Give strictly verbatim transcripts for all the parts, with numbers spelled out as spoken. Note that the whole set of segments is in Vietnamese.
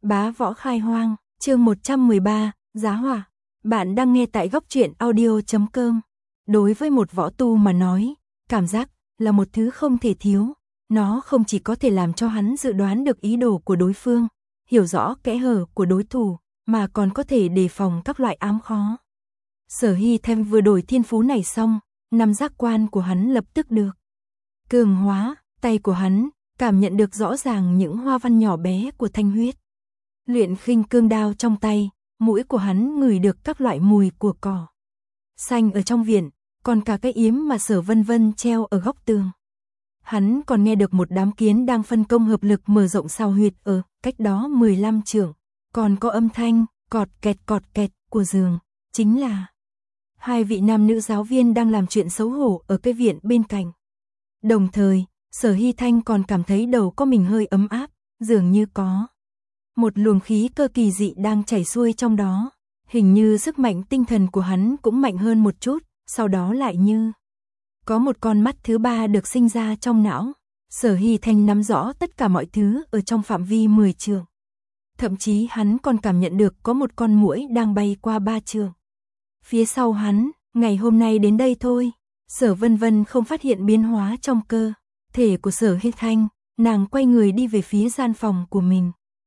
Bá võ khai hoang, chương một trăm mười ba, giá hỏa. Bạn đang nghe tại góc truyện audio chấm com. Đối với một võ tu mà nói, cảm giác là một thứ không thể thiếu. Nó không chỉ có thể làm cho hắn dự đoán được ý đồ của đối phương, hiểu rõ kẽ hở của đối thủ, mà còn có thể đề phòng các loại ám khó. Sở Hy Thanh vừa đổi thiên phú này xong, năm giác quan của hắn lập tức được cường hóa, tay của hắn cảm nhận được rõ ràng những hoa văn nhỏ bé của thanh huyết. Luyện khinh cương đao trong tay, mũi của hắn ngửi được các loại mùi của cỏ xanh ở trong viện, còn cả cái yếm mà Sở Vân Vân treo ở góc tường. Hắn còn nghe được một đám kiến đang phân công hợp lực mở rộng sao huyệt ở cách đó mười lăm trượng, còn có âm thanh cọt kẹt cọt kẹt của giường, chính là hai vị nam nữ giáo viên đang làm chuyện xấu hổ ở cái viện bên cạnh. Đồng thời, Sở Hy Thanh còn cảm thấy đầu có mình hơi ấm áp, dường như có một luồng khí cơ kỳ dị đang chảy xuôi trong đó. Hình như sức mạnh tinh thần của hắn cũng mạnh hơn một chút, sau đó lại như có một con mắt thứ ba được sinh ra trong não. Sở Hy Thanh nắm rõ tất cả mọi thứ ở trong phạm vi mười trượng. Thậm chí hắn còn cảm nhận được có một con muỗi đang bay qua ba trượng. Phía sau hắn, ngày hôm nay đến đây thôi, Sở Vân Vân không phát hiện biến hóa trong cơ thể của Sở Hy Thanh, nàng quay người đi về phía gian phòng của mình.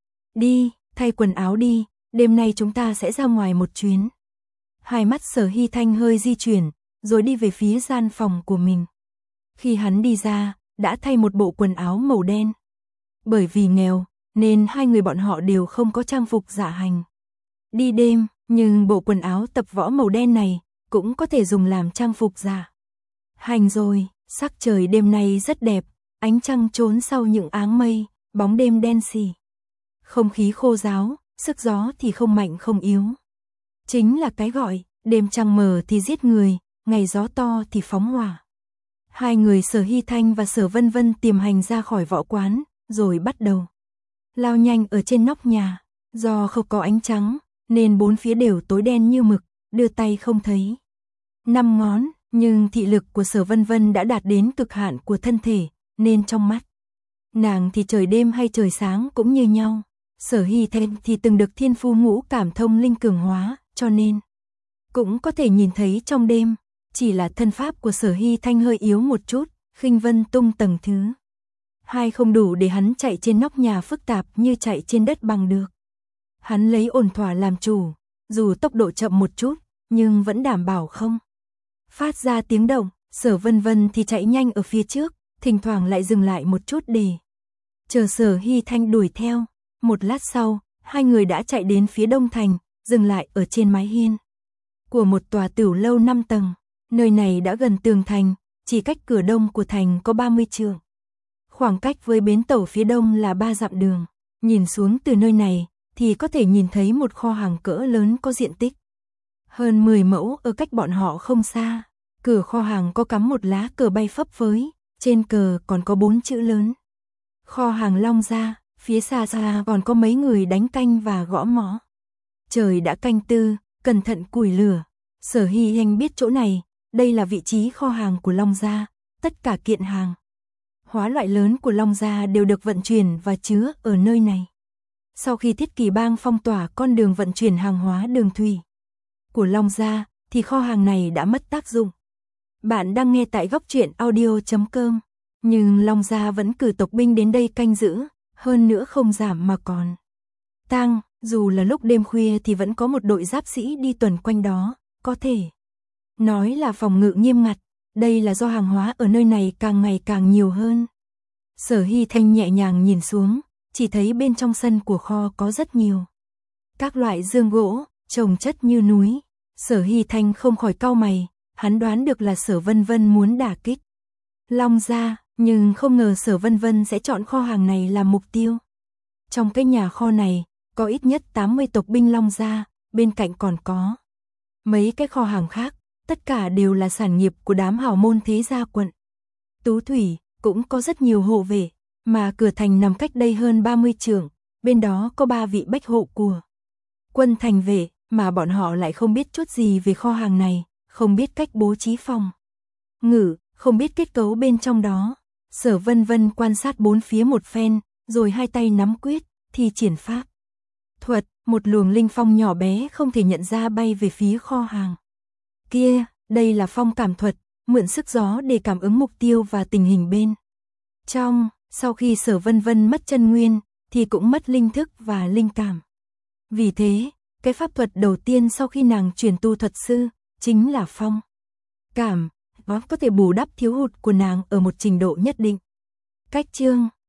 Đi, thay quần áo đi, đêm nay chúng ta sẽ ra ngoài một chuyến. Hai mắt Sở Hy Thanh hơi di chuyển, rồi đi về phía gian phòng của mình. Khi hắn đi ra, đã thay một bộ quần áo màu đen. Bởi vì nghèo, nên hai người bọn họ đều không có trang phục dạ hành đi đêm, nhưng bộ quần áo tập võ màu đen này cũng có thể dùng làm trang phục dạ hành rồi. Sắc trời đêm nay rất đẹp, ánh trăng trốn sau những áng mây, bóng đêm đen sì. Không khí khô ráo, sức gió thì không mạnh không yếu. Chính là cái gọi, đêm trăng mờ thì giết người, ngày gió to thì phóng hỏa. Hai người Sở Hy Thanh và Sở Vân Vân tiềm hành ra khỏi võ quán, rồi bắt đầu lao nhanh ở trên nóc nhà. Do không có ánh trắng, nên bốn phía đều tối đen như mực, đưa tay không thấy năm ngón, nhưng thị lực của Sở Vân Vân đã đạt đến cực hạn của thân thể, nên trong mắt nàng thì trời đêm hay trời sáng cũng như nhau. Sở Hy Thanh thì từng được thiên phu ngũ cảm thông linh cường hóa, cho nên cũng có thể nhìn thấy trong đêm. Chỉ là thân pháp của Sở Hy Thanh hơi yếu một chút, khinh vân tung tầng thứ hai không đủ để hắn chạy trên nóc nhà phức tạp như chạy trên đất bằng được. Hắn lấy ổn thỏa làm chủ, dù tốc độ chậm một chút, nhưng vẫn đảm bảo không phát ra tiếng động. Sở Vân Vân thì chạy nhanh ở phía trước, thỉnh thoảng lại dừng lại một chút để chờ Sở Hy Thanh đuổi theo. Một lát sau, hai người đã chạy đến phía đông thành, dừng lại ở trên mái hiên của một tòa tửu lâu năm tầng. Nơi này đã gần tường thành, chỉ cách cửa đông của thành có ba mươi trượng. Khoảng cách với bến tàu phía đông là ba dặm đường. Nhìn xuống từ nơi này, thì có thể nhìn thấy một kho hàng cỡ lớn có diện tích hơn mười mẫu ở cách bọn họ không xa. Cửa kho hàng có cắm một lá cờ bay phấp phới, trên cờ còn có bốn chữ lớn: Kho hàng Long Gia. Phía xa xa còn có mấy người đánh canh và gõ mõ. Trời đã canh tư, cẩn thận củi lửa. Sở Hy Thanh biết chỗ này, đây là vị trí kho hàng của Long Gia. Tất cả kiện hàng hóa loại lớn của Long Gia đều được vận chuyển và chứa ở nơi này. Sau khi Thiết Kỷ Bang phong tỏa con đường vận chuyển hàng hóa đường thủy của Long Gia, thì kho hàng này đã mất tác dụng. Bạn đang nghe tại góc truyện audio chấm com. Nhưng Long Gia vẫn cử tộc binh đến đây canh giữ, hơn nữa không giảm mà còn tăng. Dù là lúc đêm khuya thì vẫn có một đội giáp sĩ đi tuần quanh đó, có thể nói là phòng ngự nghiêm ngặt. Đây là do hàng hóa ở nơi này càng ngày càng nhiều hơn. Sở Hy Thanh nhẹ nhàng nhìn xuống, chỉ thấy bên trong sân của kho có rất nhiều các loại dương gỗ, chồng chất như núi. Sở Hy Thanh không khỏi cau mày, hắn đoán được là Sở Vân Vân muốn đả kích Long Gia, nhưng không ngờ Sở Vân Vân sẽ chọn kho hàng này làm mục tiêu. Trong cái nhà kho này, có ít nhất tám mươi tộc binh Long Gia, bên cạnh còn có mấy cái kho hàng khác, tất cả đều là sản nghiệp của đám hào môn thế gia quận Tú Thủy, cũng có rất nhiều hộ vệ, mà cửa thành nằm cách đây hơn ba mươi trượng, bên đó có ba vị bách hộ của quân thành vệ, mà bọn họ lại không biết chút gì về kho hàng này, không biết cách bố trí phòng ngự, không biết kết cấu bên trong đó. Sở Vân Vân quan sát bốn phía một phen, rồi hai tay nắm quyết, thi triển pháp thuật, một luồng linh phong nhỏ bé không thể nhận ra bay về phía kho hàng. Kia, đây là phong cảm thuật, mượn sức gió để cảm ứng mục tiêu và tình hình bên trong. Sau khi Sở Vân Vân mất chân nguyên, thì cũng mất linh thức và linh cảm. Vì thế, cái pháp thuật đầu tiên sau khi nàng chuyển tu thuật sư, chính là phong cảm, nó có thể bù đắp thiếu hụt của nàng ở một trình độ nhất định. Cách chương